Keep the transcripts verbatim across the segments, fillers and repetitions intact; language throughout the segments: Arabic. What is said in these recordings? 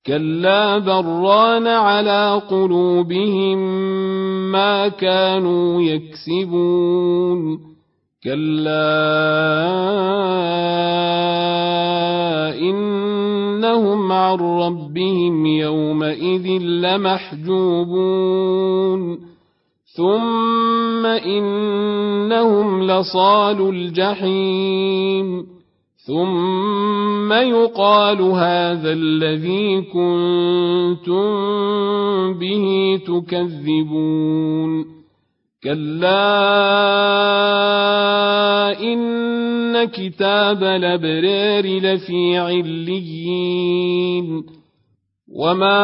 كلا بران على قلوبهم ما كانوا يكسبون كلا إنهم عن ربهم يومئذ لمحجوبون ثم إنهم لصالوا الجحيم ثم يقال هذا الذي كنتم به تكذبون كلا إن كتاب الأبرار لفي عليين وما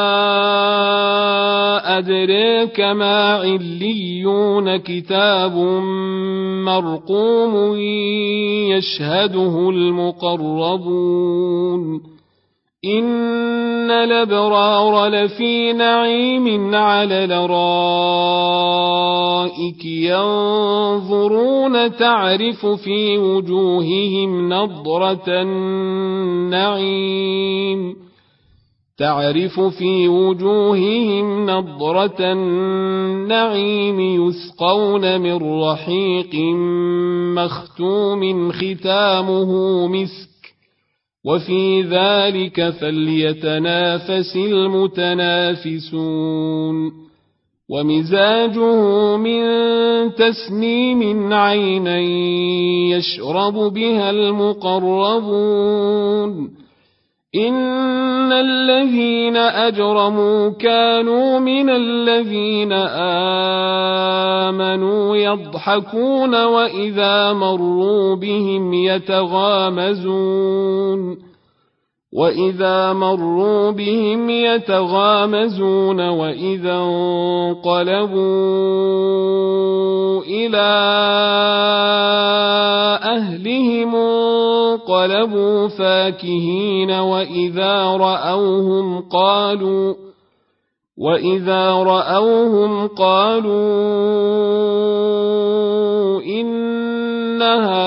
أدريك ما عليون كتاب مرقوم يشهده المقربون إن الأبرار لفي نعيم على الأرائك ينظرون تعرف في وجوههم نضرة النعيم تعرف في وجوههم نضرة النعيم يسقون من رحيق مختوم ختامه مسك وفي ذلك فليتنافس المتنافسون ومزاجه من تسنيم عينا يشرب بها المقربون إن الذين أجرموا كانوا من الذين آمنوا يضحكون وإذا مروا بهم يتغامزون وإذا مروا بهم يتغامزون وإذا انقلبوا إلى أهلهم انقلبوا فاكهين وإذا رأوهم قالوا وإذا رأوهم قالوا إن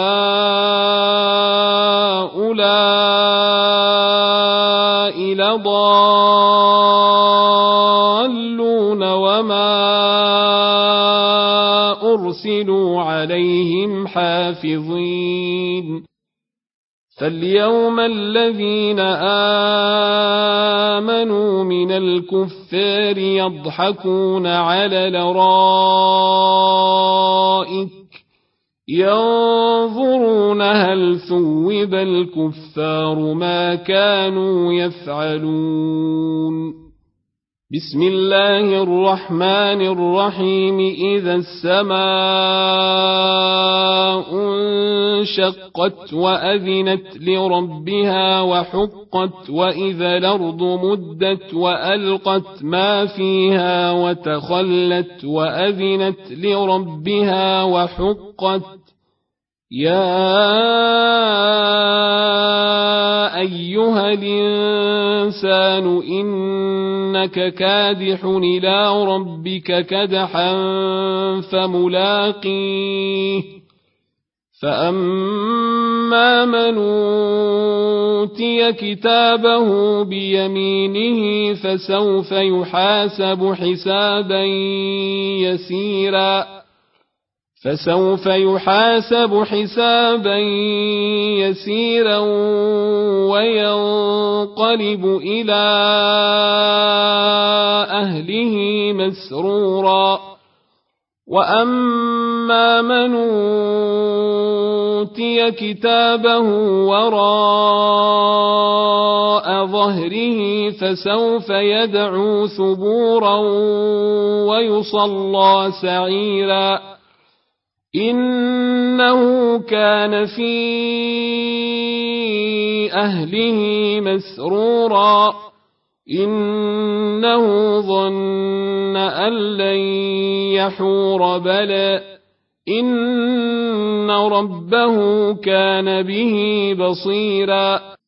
هؤلاء لضالون وما أرسلوا عليهم حافظين فاليوم الذين آمنوا من الكفار يضحكون على الأرائك ينظرون هل ثوب الكفار ما كانوا يفعلون بسم الله الرحمن الرحيم إذا السماء انشقت وأذنت لربها وحقت وإذا الأرض مدت وألقت ما فيها وتخلت وأذنت لربها وحقت يا أيها الإنسان إنك كادح إلى ربك كدحا فملاقيه فأما من أوتي كتابه بيمينه فسوف يحاسب حسابا يسيرا فسوف يحاسب حسابا يسيرا وينقلب إلى أهله مسرورا وأما من أوتي كتابه وراء ظهره فسوف يدعو ثبورا ويصلى سعيرا إنه كان في أهله مسرورا إنه ظن أن لن يحور بلى إن ربه كان به بصيرا